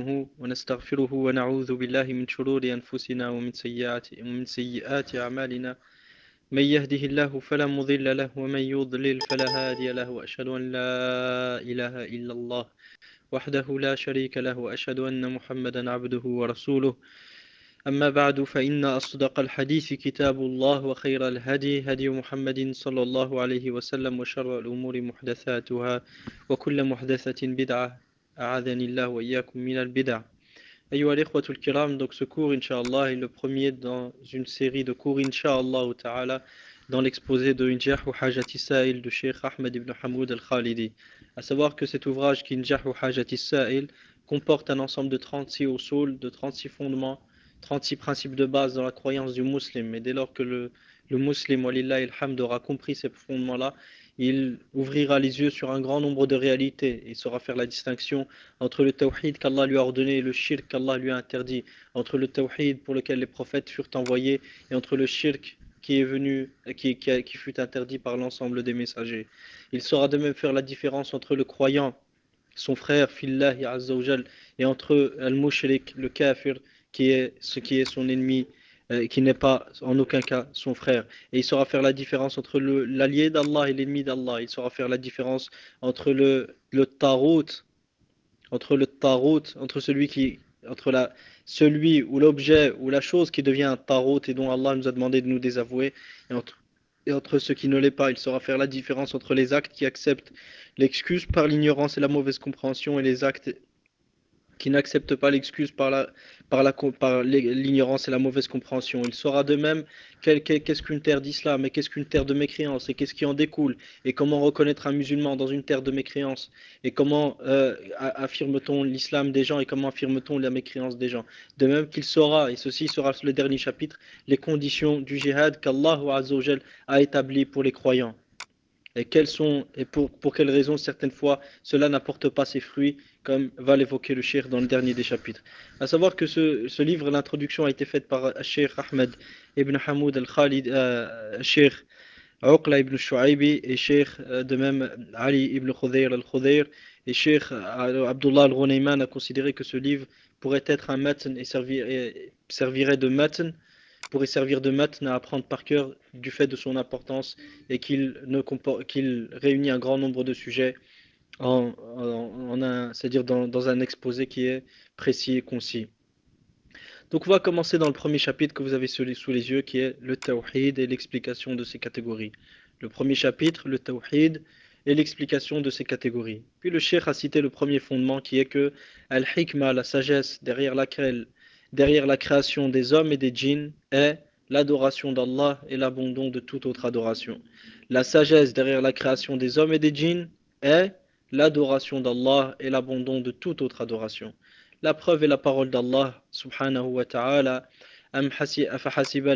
نستعينه ونستغفره ونعوذ بالله من شرور أنفسنا ومن سيئات أعمالنا من يهده الله فلا مضل له ومن يضلل فلا هادي له وأشهد أن لا إله إلا الله وحده لا شريك له وأشهد أن محمدا عبده ورسوله أما بعد فإن أصدق الحديث كتاب الله وخير الهدي هدي محمد صلى الله عليه وسلم وشر الأمور محدثاتها وكل محدثة بدعة أعاذني الله وإياكم من البدع. أيها الإخوة الكرام, donc ce cours Inch'Allah est le premier dans une série de cours Inch'Allah Ta'ala dans l'exposé de Injah ou Hajati Sa'il de Cheikh Ahmed ibn Hamoud al-Khalidi. À savoir que cet ouvrage qui Injah ou Hajati Sa'il comporte un ensemble de 36 usul, de 36 fondements, 36 principes de base dans la croyance du musulman. Et dès lors que le musulman, walillahi alhamd, aura compris ces fondements-là, il ouvrira les yeux sur un grand nombre de réalités et saura faire la distinction entre le tawhid qu'Allah lui a ordonné et le shirk qu'Allah lui a interdit, entre le tawhid pour lequel les prophètes furent envoyés et entre le shirk qui est venu, qui fut interdit par l'ensemble des messagers. Il saura de même faire la différence entre le croyant, son frère, fillahi azza wa jal, et entre al-mushrik, le kafir, qui est son ennemi, qui n'est pas en aucun cas son frère. Et il saura faire la différence entre l'allié d'Allah et l'ennemi d'Allah. Il saura faire la différence entre le tarout, entre celui ou l'objet ou la chose qui devient un tarout et dont Allah nous a demandé de nous désavouer, et entre ce qui ne l'est pas. Il saura faire la différence entre les actes qui acceptent l'excuse par l'ignorance et la mauvaise compréhension et les actes qui n'accepte pas l'excuse par l'ignorance et la mauvaise compréhension. Il saura de même qu'est-ce qu'une terre d'islam et qu'est-ce qu'une terre de mécréance et qu'est-ce qui en découle et comment reconnaître un musulman dans une terre de mécréance et comment affirme-t-on l'islam des gens et comment affirme-t-on la mécréance des gens. De même qu'il saura, et ceci sera le dernier chapitre, les conditions du jihad qu'Allah Azza wa Jal a établies pour les croyants. Et pour quelles raisons certaines fois cela n'apporte pas ses fruits, comme va l'évoquer le cheikh dans le dernier des chapitres. À savoir que ce livre, l'introduction a été faite par Cheikh Ahmed ibn Hamoud al-Khalid, Cheikh Uqla ibn Shu'aybi et Cheikh de même Ali ibn Khudayr al-Khudayr, et Cheikh Abdullah al-Ghunayman a considéré que ce livre pourrait être un matn et servirait de matn, pourrait servir de matn à apprendre par cœur du fait de son importance et qu'il réunit un grand nombre de sujets c'est-à-dire dans un exposé qui est précis et concis. Donc on va commencer dans le premier chapitre que vous avez sous les yeux, qui est le tawhid et l'explication de ces catégories. Le premier chapitre, le tawhid et l'explication de ces catégories. Puis le cheikh a cité le premier fondement qui est que al-hikma, la sagesse derrière la création des hommes et des djinns, est l'adoration d'Allah et l'abandon de toute autre adoration. La sagesse derrière la création des hommes et des djinns est l'adoration d'Allah et l'abandon de toute autre adoration. La preuve est la parole d'Allah subhanahu wa ta'ala. أَفَحَسِبَ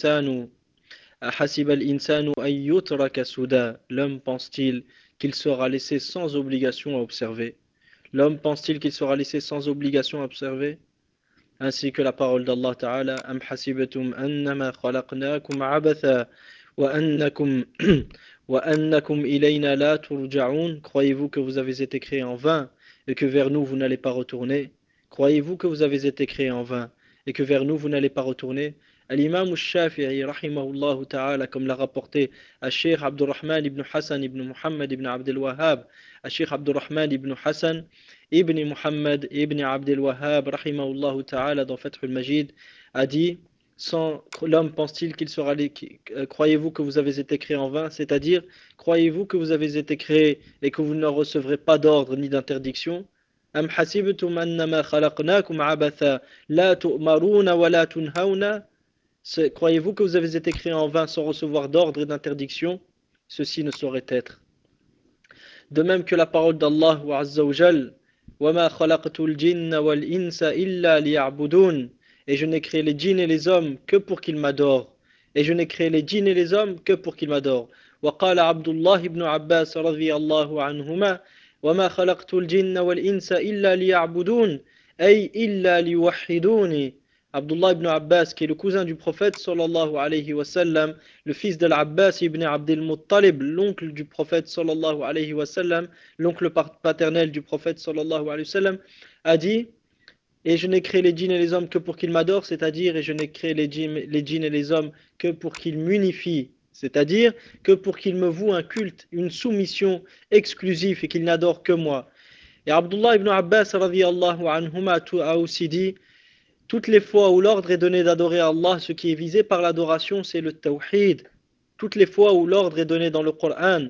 الْإِنسَانُ أَن يُتْرَكَ سُدًى. L'homme pense-t-il qu'il sera laissé sans obligation à observer? L'homme pense-t-il qu'il sera laissé sans obligation à observer? Ainsi que la parole d'Allah ta'ala, أَمْ حَسِبْتُمْ أَنَّمَا خَلَقْنَاكُمْ عَبَثًا وَأَنَّكُمْ إِلَيْنَا لَا تُرْجَعُونَ. Croyez-vous que vous avez été créés en vain et que vers nous vous n'allez pas retourner? Croyez-vous que vous avez été créés en vain et que vers nous vous n'allez pas retourner? Al-Imam al-Shafi'i rahimahullah ta'ala, comme l'a rapporté à Cheikh Abdurrahman ibn Hassan ibn Muhammad ibn Abdel Wahhab, à Cheikh Abdurrahman ibn Hassan ibn Muhammad ibn Abdel Wahhab rahimahullah ta'ala dans Fath al-Majid, a dit: l'homme pense-t-il qu'il sera croyez-vous que vous avez été créés en vain, c'est-à-dire croyez-vous que vous avez été créés et que vous ne recevrez pas d'ordre ni d'interdiction? Am hasibtum annama khalaqnakum abatha la tu'maruna wa la tunhauna. Croyez-vous que vous avez été créés en vain sans recevoir d'ordre et d'interdiction? Ceci ne saurait être. De même que la parole d'Allah wa Azza wa Jal, وَمَا خَلَقْتُ الْجِنَّ وَالْإِنسَ إِلَّا لِيَعْبُدُونَ. Et je n'ai créé les djinns et les hommes que pour qu'ils m'adorent. Et je n'ai créé les djinns et les hommes que pour qu'ils m'adorent. وقال عبد الله بن عباس رضي الله عنهما وما خلقت الجن والإنس إلا ليعبدون أي إلا ليوحدوني. Abdullah ibn Abbas, qui est le cousin du prophète sallallahu alayhi wa sallam, le fils d'Al-Abbas ibn Abdel Muttalib, l'oncle du prophète sallallahu alayhi wa sallam, l'oncle paternel du prophète sallallahu alayhi wa sallam, a dit: et je n'ai créé les djinns et les hommes que pour qu'ils m'adorent, c'est-à-dire, et je n'ai créé les djinns et les hommes que pour qu'ils m'unifient, c'est-à-dire que pour qu'ils me vouent un culte, une soumission exclusive et qu'ils n'adorent que moi. Et Abdullah ibn Abbas radiyallahu anhuma a aussi dit, toutes les fois où l'ordre est donné d'adorer Allah, ce qui est visé par l'adoration, c'est le tawhid. Toutes les fois où l'ordre est donné dans le Coran,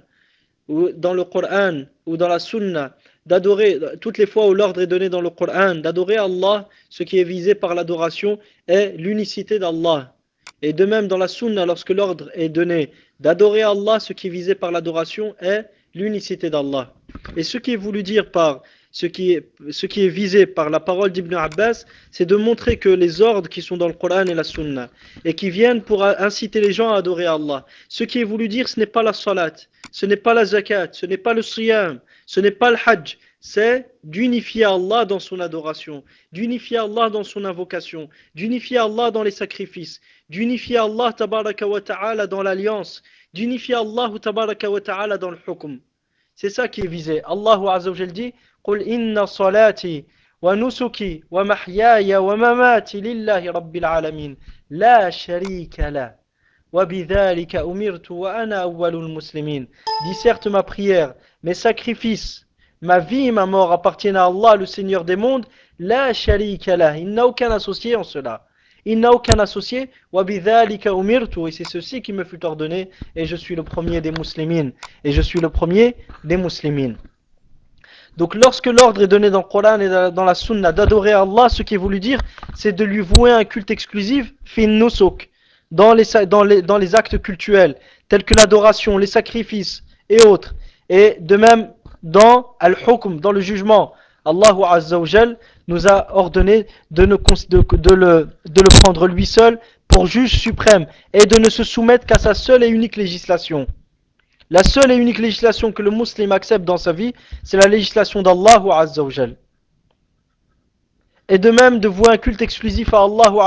ou dans la Sunna, d'adorer, toutes les fois où l'ordre est donné dans le Coran, d'adorer Allah, ce qui est visé par l'adoration est l'unicité d'Allah. Et de même dans la Sunna, lorsque l'ordre est donné d'adorer Allah, ce qui est visé par l'adoration est l'unicité d'Allah. Et ce qui est voulu dire par ce qui est visé par la parole d'Ibn Abbas, c'est de montrer que les ordres qui sont dans le Coran et la Sunna, et qui viennent pour inciter les gens à adorer Allah, ce qui est voulu dire, ce n'est pas la salat, ce n'est pas la zakat, ce n'est pas le siyam, ce n'est pas le hajj, c'est d'unifier Allah dans son adoration, d'unifier Allah dans son invocation, d'unifier Allah dans les sacrifices, d'unifier Allah tabaraka wa ta'ala dans l'alliance, d'unifier Allah tabaraka wa ta'ala dans le hukm. C'est ça qui est visé. Allah Azza wa Jal dit قل إن صلاتي ونسكي ومحياي ومماتي لله رب العالمين لا شريك له وبذلك أمرت وأنا أول المسلمين. Dis certes ma prière, mes sacrifices, ma vie et ma mort appartiennent à Allah, le Seigneur des mondes. La sharika lah. Il n'a aucun associé en cela. Il n'a aucun associé. وبذلك أمرت. Et c'est ceci qui me fut ordonné. Et je suis le premier des muslimines. Et je suis le premier des muslimines. Donc lorsque l'ordre est donné dans le Coran et dans la Sunna d'adorer Allah, ce qui est voulu dire, c'est de lui vouer un culte exclusif, fin nusuk, dans les actes cultuels, tels que l'adoration, les sacrifices et autres. Et de même dans al-hukm, dans le jugement, Allah Azza wa Jal nous a ordonné de le prendre lui seul pour juge suprême et de ne se soumettre qu'à sa seule et unique législation. La seule et unique législation que le musulman accepte dans sa vie, c'est la législation d'Allah Azza wa Jal. Et de même de vouer un culte exclusif à Allah,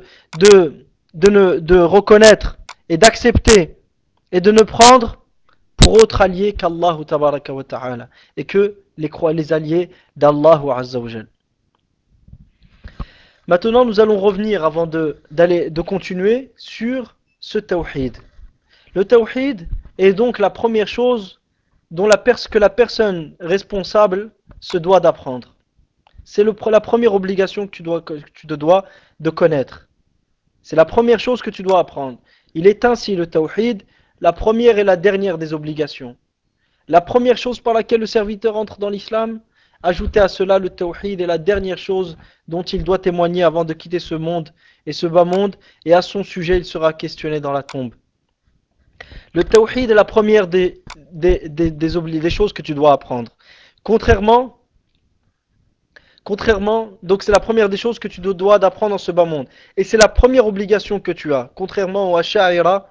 de reconnaître et d'accepter et de ne prendre pour autre allié qu'Allah tabaraka wa ta'ala et que les alliés d'Allah Azza wa Jal. Maintenant nous allons revenir avant de continuer sur ce tawhid. Le tawhid est donc la première chose que la personne responsable se doit d'apprendre. C'est la première obligation que tu te dois de connaître. C'est la première chose que tu dois apprendre. Il est ainsi le tawhid, la première et la dernière des obligations. La première chose par laquelle le serviteur entre dans l'islam, ajouter à cela le tawhid est la dernière chose dont il doit témoigner avant de quitter ce monde et ce bas monde, et à son sujet il sera questionné dans la tombe. Le tawhid est la première des choses que tu dois apprendre. Contrairement, donc c'est la première des choses que tu dois d'apprendre dans ce bas monde. Et c'est la première obligation que tu as. Contrairement aux Ash'aira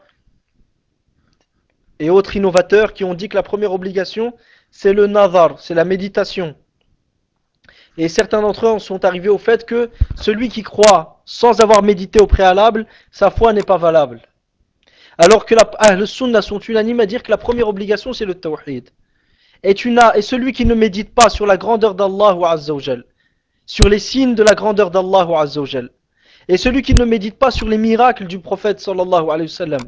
et autres innovateurs qui ont dit que la première obligation, c'est le nazar, c'est la méditation. Et certains d'entre eux en sont arrivés au fait que celui qui croit sans avoir médité au préalable, sa foi n'est pas valable. Alors que le Sunna sont unanimes à dire que la première obligation c'est le tawhid. Et celui qui ne médite pas sur la grandeur d'Allah Azza wa Jal, sur les signes de la grandeur d'Allah Azza wa Jal, et celui qui ne médite pas sur les miracles du prophète sallallahu alayhi wa sallam,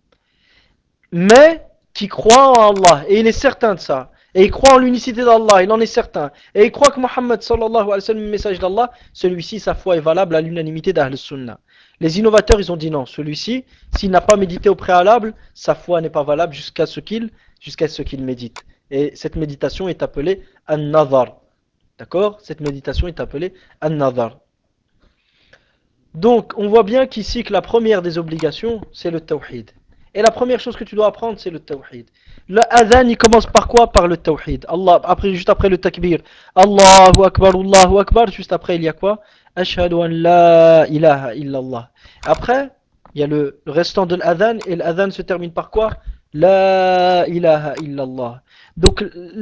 mais qui croit en Allah, et il est certain de ça, et il croit en l'unicité d'Allah, il en est certain, et il croit que Muhammad sallallahu alayhi wa sallam est le message d'Allah, celui-ci, sa foi est valable à l'unanimité d'Ahl Sunnah. Les innovateurs, ils ont dit non, celui-ci, s'il n'a pas médité au préalable, sa foi n'est pas valable jusqu'à ce qu'il médite. Et cette méditation est appelée an-nazar. D'accord? Cette méditation est appelée an-nazar. Donc, on voit bien qu'ici que la première des obligations, c'est le tawhid. Et la première chose que tu dois apprendre, c'est le tawhid. Le adhan, il commence par quoi? Par le tawhid. Juste après le takbir. Allahu Akbar. Juste après, il y a quoi? Ashhadu an la ilaha illallah. Après, il y a le restant de l'adhan. Et l'adhan se termine par quoi? La ilaha illallah. Donc,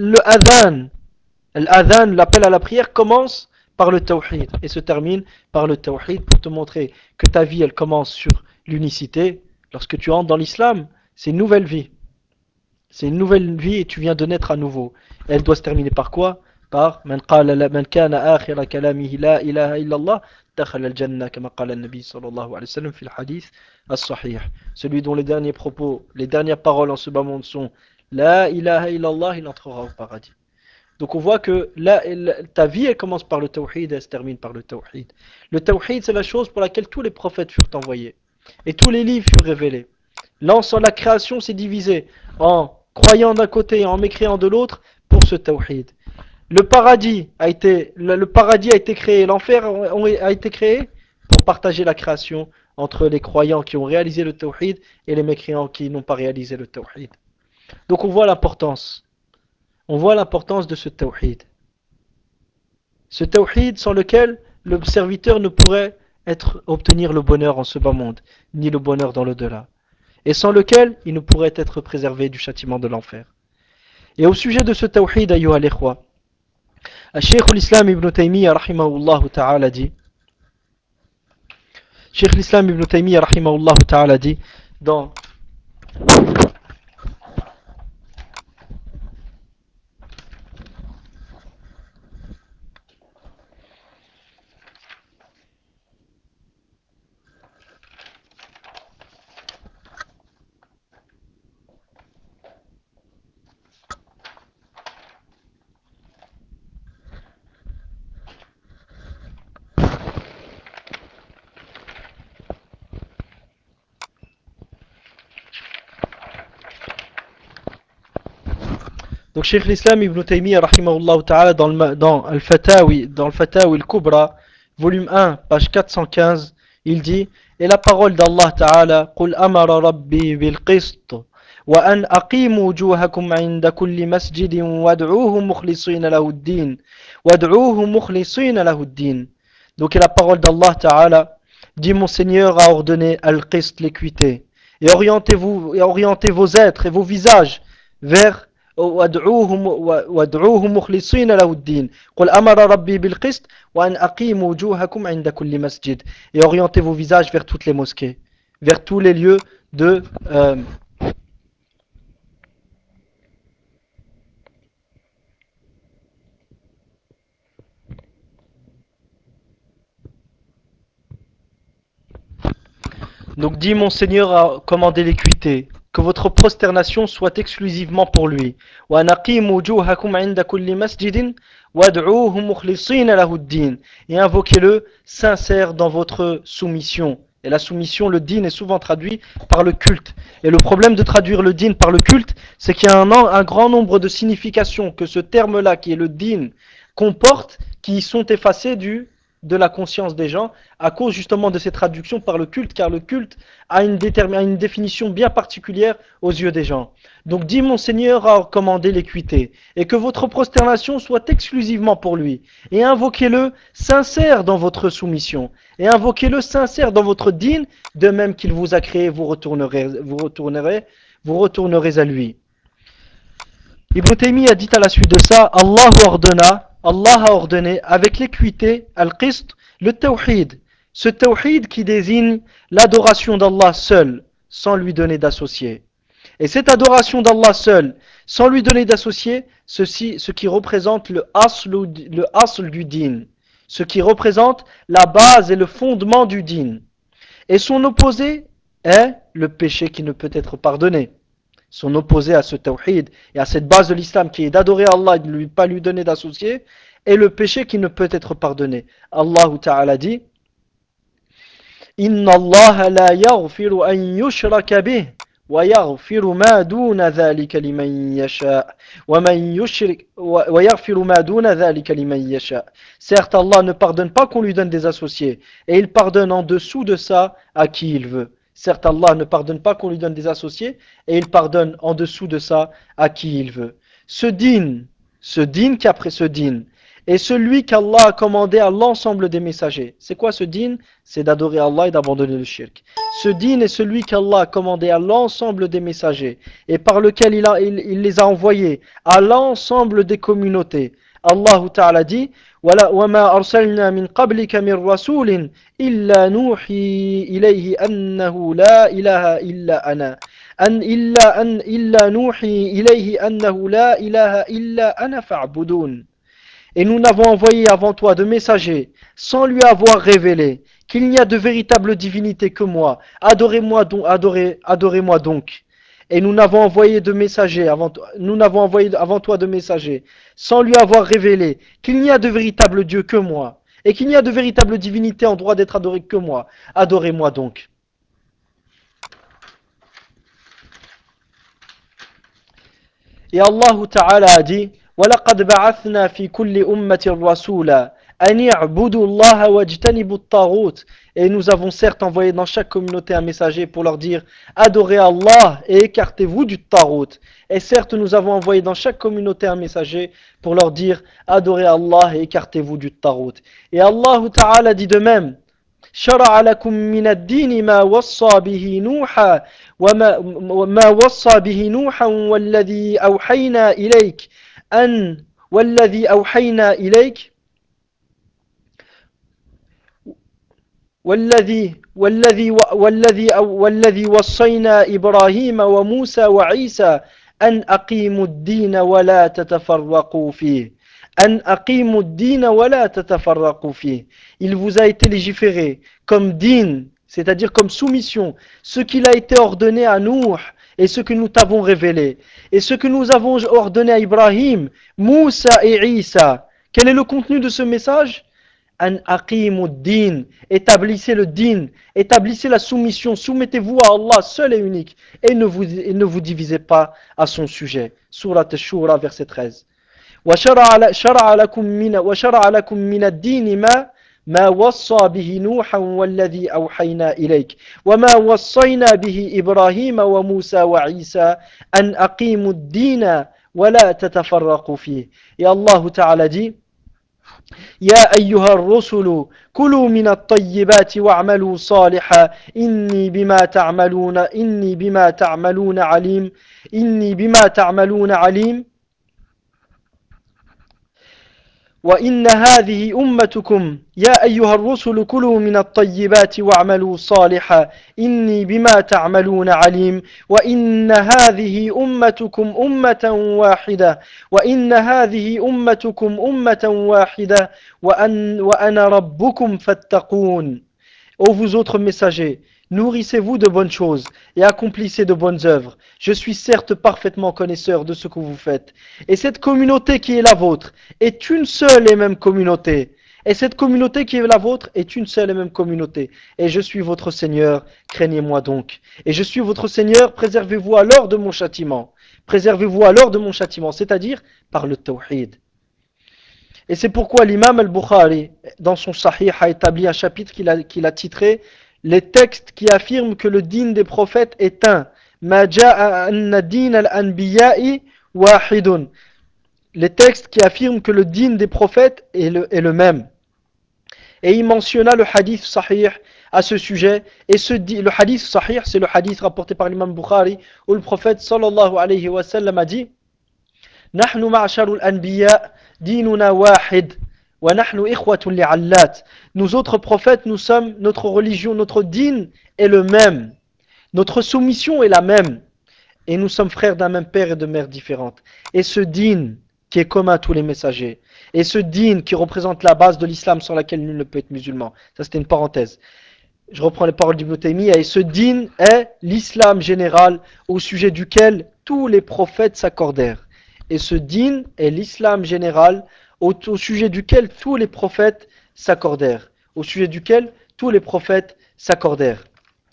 l'adhan, l'appel à la prière, commence par le tawhid et se termine par le tawhid pour te montrer que ta vie, elle commence sur l'unicité. Lorsque tu entres dans l'islam, c'est une nouvelle vie. C'est une nouvelle vie et tu viens de naître à nouveau. Elle doit se terminer par quoi? par من كان آخر كلامه لا إله إلا الله دخل الجنة كما قال النبي صلى الله عليه وسلم في الحديث الصحيح. Celui dont les derniers propos, les dernières paroles en ce bas monde sont La ilaha illallah, il entrera au paradis. Donc on voit que ta vie elle commence par le tawhid et elle se termine par le tawhid. Le tawhid c'est la chose pour laquelle tous les prophètes furent envoyés et tous les livres furent révélés. L'ensemble, la création s'est divisée en croyant d'un côté et en mécréant de l'autre pour ce tawhid. Le paradis a été créé, l'enfer a été créé pour partager la création entre les croyants qui ont réalisé le tawhid et les mécréants qui n'ont pas réalisé le tawhid. Donc on voit l'importance de ce tawhid. Ce tawhid sans lequel le serviteur ne pourrait obtenir le bonheur en ce bas monde, ni le bonheur dans l'au-delà. Et sans lequel il ne pourrait être préservé du châtiment de l'enfer. Et au sujet de ce tawhid, ayyuha al-ikhwa, Cheikh l'Islam ibn Taymiyyah rahimahullah ta'ala dit, Cheikh l'Islam ibn Taymiyyah rahimahullah ta'ala dit, dans Donc Cheikh l'Islam Ibn Taymiyyah rahimahullah ta'ala dans Al-Fatawi, dans Al-Fatawi Al-Kubra, volume 1, page 415, il dit Et la parole d'Allah ta'ala قُلْ أَمَرَ رَبِّي بِالْقِسْطِ وأن أقيموا وجوهكم عند كل مسجد وادعوه مخلصين له الدين وادعوه مخلصين له الدين. Donc et la parole d'Allah Ta'ala dit Mon Seigneur a ordonné Al-Qist, l'équité, et orientez vos êtres et vos visages vers وادعوه مخلصين له الدين قل أمر ربي بالقسط وأن أقيموا وجوهكم عند كل مسجد. Et orientez vos visages vers toutes les mosquées, vers tous les lieux de Donc dit Mon Seigneur a commandé l'équité, que votre prosternation soit exclusivement pour lui. Et invoquez-le sincère dans votre soumission. Et la soumission, le din, est souvent traduit par le culte. Et le problème de traduire le din par le culte, c'est qu'il y a un grand nombre de significations que ce terme-là, qui est le din, comporte, qui sont effacées de la conscience des gens à cause justement de ces traductions par le culte, car le culte a une définition bien particulière aux yeux des gens. Donc dit Mon Seigneur a commandé l'équité, et que votre prosternation soit exclusivement pour lui, et invoquez-le sincère dans votre soumission, et invoquez-le sincère dans votre dîne, de même qu'il vous a créé, vous retournerez à lui. Ibn Taymiyyah a dit à la suite de ça, Allah a ordonné avec l'équité, al-qist, le tawhid. Ce tawhid qui désigne l'adoration d'Allah seul, sans lui donner d'associé. Et cette adoration d'Allah seul, sans lui donner d'associé, ce qui représente le asl du din, ce qui représente la base et le fondement du din. Et son opposé est le péché qui ne peut être pardonné. Son opposé à ce tawhid et à cette base de l'islam qui est d'adorer Allah et de ne pas lui donner d'associé, est le péché qui ne peut être pardonné. Allah Ta'ala dit Inna Allah la yaghfiru an yushraka bih wa yaghfiru ma duna dhalika liman yasha wa yaghfiru ma duna dhalika liman yasha. Certes, Allah ne pardonne pas qu'on lui donne des associés et il pardonne en dessous de ça à qui il veut. Certes, Allah ne pardonne pas qu'on lui donne des associés et il pardonne en dessous de ça à qui il veut. Ce din qu'après ce din, est celui qu'Allah a commandé à l'ensemble des messagers. C'est quoi ce din? C'est d'adorer Allah et d'abandonner le shirk. Ce din est celui qu'Allah a commandé à l'ensemble des messagers et par lequel il les a envoyés à l'ensemble des communautés. Allah Ta'ala dit وَمَا أَرْسَلْنَا مِنْ قَبْلِكَ مِنْ رَسُولٍ إِلَّا نُوحِي إِلَيْهِ أَنَّهُ لَا إِلَهَ إِلَّا أَنَا إِلَّا نُوحِي إِلَيْهِ أَنَّهُ لَا إِلَهَ إِلَّا أَنَا فَاعْبُدُونِ. Et nous n'avons envoyé avant toi de messagers sans lui avoir révélé qu'il n'y a de véritable divinité que moi. Adorez-moi donc, adorez-moi donc. Et nous n'avons envoyé de messagers avant toi, nous n'avons envoyé avant toi de messagers sans lui avoir révélé qu'il n'y a de véritable Dieu que moi et qu'il n'y a de véritable divinité en droit d'être adoré que moi. Adorez-moi donc. Et Allah Ta'ala a dit وَلَقَدْ بَعَثْنَا فِي كُلِّ أُمَّةٍ رَسُولًا أَنِ اعْبُدُوا اللَّهَ وَاجْتَنِبُوا الطَّاغُوتَ. Et nous avons certes envoyé dans chaque communauté un messager pour leur dire adorez Allah et écartez-vous du Tarout. Et certes nous avons envoyé dans chaque communauté un messager pour leur dire adorez Allah et écartez-vous du Tarout. Et Allah Ta'ala dit de même شرع لكم من الدين ما وصى به نوحا وما وصى به نوحا والذي أوحينا إليك أن والذي أوحينا إليك والذي وصينا إبراهيم وموسى وعيسى أن أقيموا الدين ولا تتفرقوا فيه أن أقيموا الدين ولا تتفرقوا فيه. Il vous a été légiféré comme din, c'est-à-dire comme soumission, ce qu'il a été ordonné à Nuh et ce que nous t'avons révélé et ce que nous avons ordonné à Ibrahim, Moussa et Isa. Quel est le contenu de ce message? An aqimuddin, établissez le din, établissez la soumission, soumettez-vous à Allah seul et unique et ne vous divisez pas à son sujet. Surat Ash-Shura, verset 13. وشرع لكم من الدين ما وصى به نوحا والذي أوحينا إليك وما وصينا به إبراهيم وموسى وعيسى أن أقيموا الدين ولا تتفرقوا فيه. Et Allah Ta'ala dit يا أيها الرسل كلوا من الطيبات واعملوا صالحا إني بما تعملون عليم وإن هذه أمتكم يا أيها الرسل كلوا من الطيبات واعملوا صالحا إني بما تعملون عليم وإن هذه أمتكم أمة واحدة وإن هذه أمتكم أمة واحدة وأنا ربكم فاتقون. Ô vous autres messagers, nourrissez-vous de bonnes choses et accomplissez de bonnes œuvres. Je suis certes parfaitement connaisseur de ce que vous faites. Et cette communauté qui est la vôtre est une seule et même communauté. Et cette communauté qui est la vôtre est une seule et même communauté. Et je suis votre Seigneur, craignez-moi donc. Et je suis votre Seigneur, préservez-vous alors de mon châtiment. Préservez-vous alors de mon châtiment, c'est-à-dire par le tawhid. Et c'est pourquoi l'imam al-Bukhari, dans son Sahih, a établi un chapitre qu'il a titré les textes qui affirment que le din des prophètes est un. Ma ja'a anna din al-anbiya'i wahidun. Les textes qui affirment que le din des prophètes est le même. Et il mentionna le hadith sahih à ce sujet. Et le hadith sahih, c'est le hadith rapporté par l'imam Bukhari, où le prophète sallallahu alayhi wa sallam a dit Nahnu ma'asharul anbiya dinuna wahid. Nous autres prophètes, nous sommes, notre religion, notre din est le même. Notre soumission est la même. Et nous sommes frères d'un même père et de mère différentes. Et ce din qui est commun à tous les messagers, et ce din qui représente la base de l'islam sur laquelle nul ne peut être musulman. Ça c'était une parenthèse. Je reprends les paroles d'Ibn Taymiyyah. Et ce din est l'islam général au sujet duquel tous les prophètes s'accordèrent. Et ce din est l'islam général au sujet duquel tous les prophètes s'accordèrent. Au sujet duquel tous les prophètes s'accordèrent.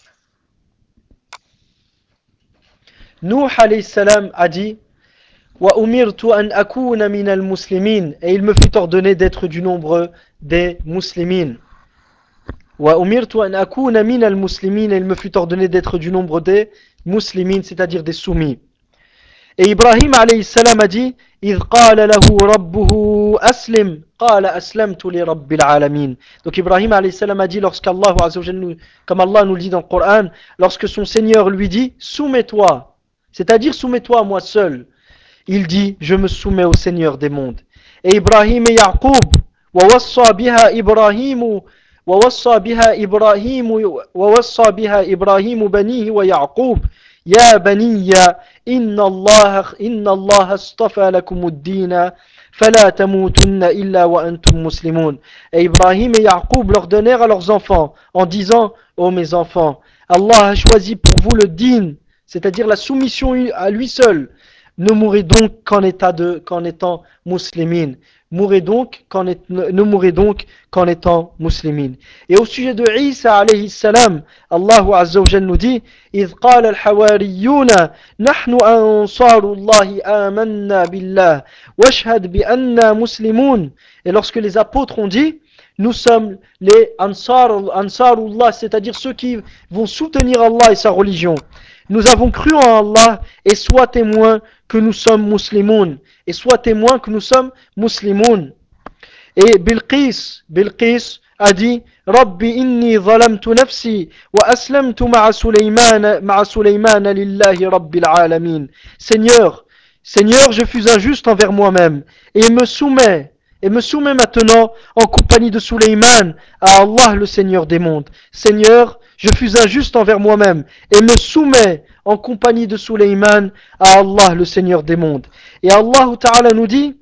Nuh alayhi salam a dit Wa umirtu an akuna min al-muslimin, et il me fut ordonné d'être du nombre des muslimines. Wa umirtu an akuna min al-muslimin, et il me fut ordonné d'être du nombre des muslimines, c'est-à-dire des soumis. Et Ibrahim alayhi salam a dit إذ قال له ربه أسلم قال أسلمت لرب العالمين. Donc Ibrahim alayhi salam a dit lorsqu'Allah azza wa jalla, comme Allah nous le dit dans le Coran, lorsque son Seigneur lui dit soumets-toi, c'est-à-dire soumets-toi à moi seul, il dit je me soumets au Seigneur des mondes. Et Ibrahim et Yaqub ووصى بها إبراهيم ووصى بها إبراهيم بنيه ويعقوب يا بني إن الله اصطفى لكم الدين فلا تموتن إلا وأنتم مسلمون. Et Ibrahim et Yaqub leur donnèrent à leurs enfants en disant: ô mes enfants, Allah a choisi pour vous le din, c'est-à-dire la soumission à lui seul. Ne mourrez donc qu'en étant muslimines. Ne mourrez donc qu'en étant muslimines. Et au sujet de Isa alayhi salam, Allah Azza wa Jal nous dit: إذ قال الحواريون نحن أنصار الله آمنا بالله واشهد بأننا مسلمون. Et lorsque les apôtres ont dit: nous sommes les Ansarullah, c'est-à-dire ceux qui vont soutenir Allah et sa religion. Nous avons cru en Allah et sois témoin que nous sommes musulmans. Et sois témoin que nous sommes musulmans. Et Bilqis a dit: Rabbi inni zalamtu nafsi wa aslamtu ma'a Suleyman lillahi rabbil alamin. Seigneur, je fus injuste envers moi-même et me soumets maintenant en compagnie de Suleyman à Allah le Seigneur des mondes. Seigneur, je fus injuste envers moi-même et me soumets en compagnie de Suleyman à Allah le Seigneur des mondes. Et Allah Ta'ala nous dit: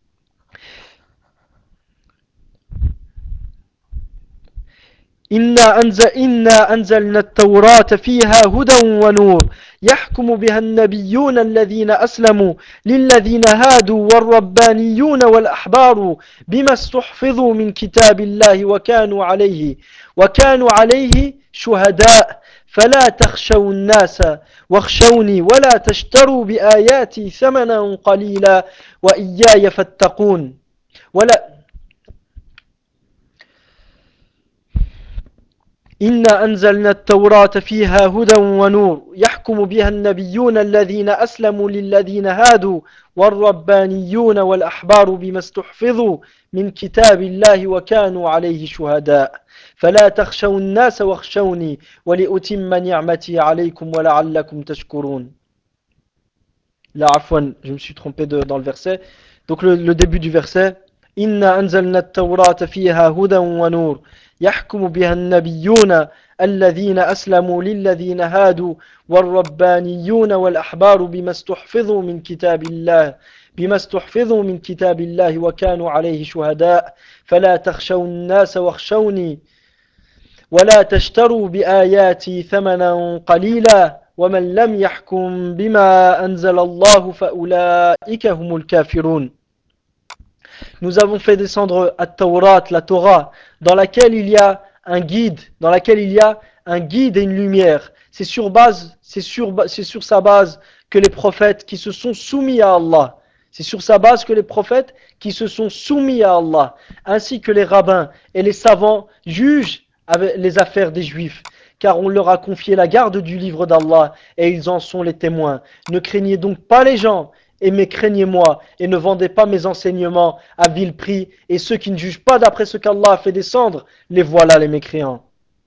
إنا أنزلنا التوراة فيها هدى ونور يحكم بها النبيون الذين أسلموا للذين هادوا والربانيون والأحبار بما استحفظوا من كتاب الله وكانوا عليه شهداء فلا تخشوا الناس واخشوني ولا تشتروا بآياتي ثمنا قليلا وإياي فاتقون. ولا إنا أنزلنا التوراة فيها هدى ونور يحكم بها النبيون الذين أسلموا للذين هادوا والربانيون والأحبار بما استحفظوا من كتاب الله وكانوا عليه شهداء فلا تخشوا الناس واخشوني ولأتم نعمتي عليكم ولعلكم تشكرون. Là, afwan, je me suis trompé dans le verset. Donc le début du verset: إنا أنزلنا التوراة فيها هدى ونور يحكم بها النبيون الذين أسلموا للذين هادوا والربانيون والأحبار بما استحفظوا من كتاب الله وكانوا عليه شهداء فلا تخشوا الناس واخشوني ولا تشتروا بآياتي ثمنا قليلا ومن لم يحكم بما أنزل الله فأولئك هم الكافرون. Nous avons fait descendre At-Tawrat, la Torah, dans laquelle il y a un guide, et une lumière. C'est sur sa base que les prophètes qui se sont soumis à Allah. C'est sur sa base que les prophètes qui se sont soumis à Allah, ainsi que les rabbins et les savants jugent les affaires des Juifs, car on leur a confié la garde du livre d'Allah et ils en sont les témoins. Ne craignez donc pas les gens, mais craignez-moi, et ne vendez pas mes enseignements à vil prix, et ceux qui ne jugent pas d'après ce qu'Allah a fait descendre, les voilà les mécréants.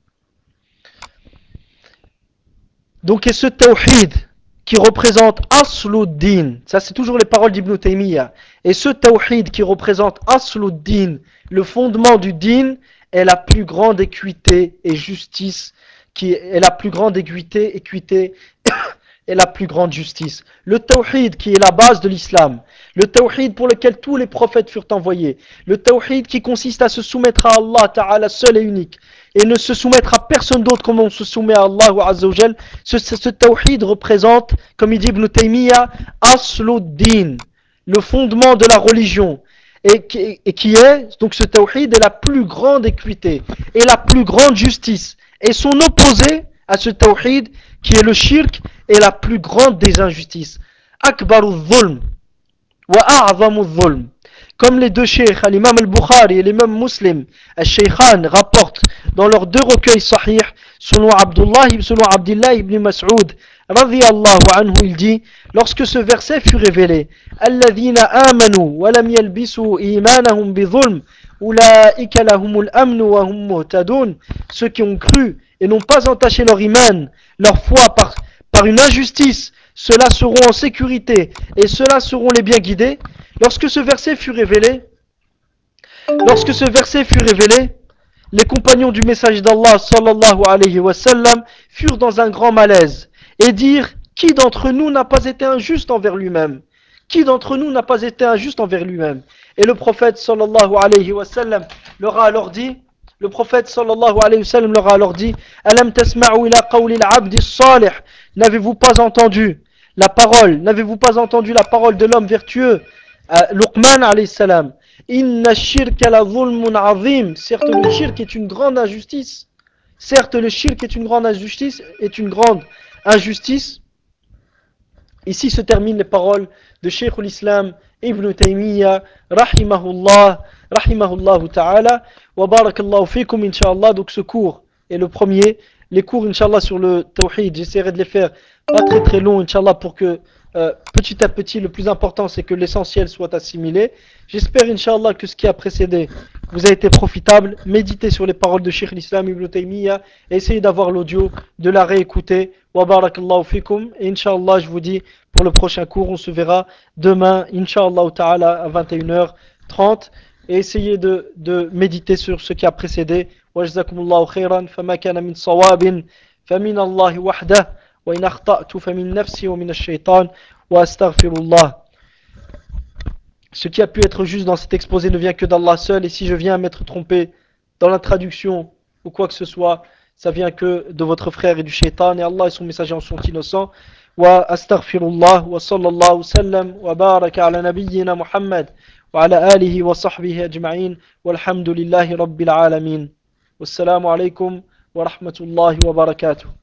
Donc, et ce tawhid qui représente Asluddin, ça c'est toujours les paroles d'Ibn Taymiyyah, et ce tawhid qui représente Asluddin, le fondement du din, est la plus grande équité et justice, qui est la plus grande équité et la plus grande justice. Le tawhid qui est la base de l'islam, le tawhid pour lequel tous les prophètes furent envoyés, le tawhid qui consiste à se soumettre à Allah Ta'ala seul et unique, et ne se soumettre à personne d'autre comme on se soumet à Allah ou Azza wa Jal. Ce tawhid représente, comme il dit Ibn Taymiyyah, Asluddin, le fondement de la religion, et qui est, donc ce tawhid est la plus grande équité et la plus grande justice. Et son opposé à ce tawhid, qui est le shirk, est la plus grande des injustices. Akbaru dhulm wa a'zamu dhulm. Comme les deux cheikhs, l'imam al-Bukhari et l'imam Muslim, al-Shaykhan, rapportent dans leurs deux recueils sahih, selon Abdullah ibn Mas'ud, radiyallahu anhu, il dit: lorsque ce verset fut révélé, alladhina amanu wa lam yalbisu imanahum bi dhulm ulaika lahumul amnu wa hum muhtadun, ceux qui ont cru et n'ont pas entaché leur foi par une injustice, ceux-là seront en sécurité et ceux-là seront les bien guidés. Lorsque ce verset fut révélé, les compagnons du message d'Allah sallallahu alayhi wa sallam furent dans un grand malaise et dirent: qui d'entre nous n'a pas été injuste envers lui-même? Qui d'entre nous n'a pas été injuste envers lui-même? Et le prophète sallallahu alayhi wa sallam leur a alors dit, le prophète sallallahu alayhi wa sallam leur a alors dit, Alam tasma'u ila qawli al-abdi salih. N'avez-vous pas entendu la parole, n'avez-vous pas entendu la parole de l'homme vertueux, Luqman alayhi salam? Inna shirka la zulmun azim. Certes, le shirk est une grande injustice. Certes, le shirk est une grande injustice, Ici se terminent les paroles de Cheikh l'Islam Ibn Taymiyyah, rahimahullah ta'ala, wa barakallahu fikum, inshallah. Donc ce cours est le premier. Les cours, inshallah, sur le tawhid, j'essaierai de les faire pas très très longs, inshallah, pour que petit à petit, le plus important, c'est que l'essentiel soit assimilé. J'espère, inshallah, que ce qui a précédé vous a été profitable. Méditez sur les paroles de Cheikh l'Islam Ibn Taymiyyah et essayez d'avoir l'audio, de la réécouter. Wa barakallahu fikum. Et inshallah, je vous dis, pour le prochain cours, on se verra demain, inshallah ta'ala, à 21h30. Et essayez de méditer sur ce qui a précédé. Wa jazakumullahu khairan. Fama kana min sawabin. Famin Allah wahdah. Wa in akhta'tu famin nafsi wa min ash-shaytan. Wa astaghfirullah. Ce qui a pu être juste dans cet exposé ne vient que d'Allah seul. Et si je viens à m'être trompé dans la traduction ou quoi que ce soit, ça vient que de votre frère et du shaitan. Et Allah et son messager en sont innocents. Wa astaghfirullah wa sallallahu sallam wa baraka ala nabiyyina Muhammad wa ala alihi wa sahbihi ajma'in walhamdulillahi rabbil alamin. Wassalamu alaikum wa rahmatullahi wa barakatuh.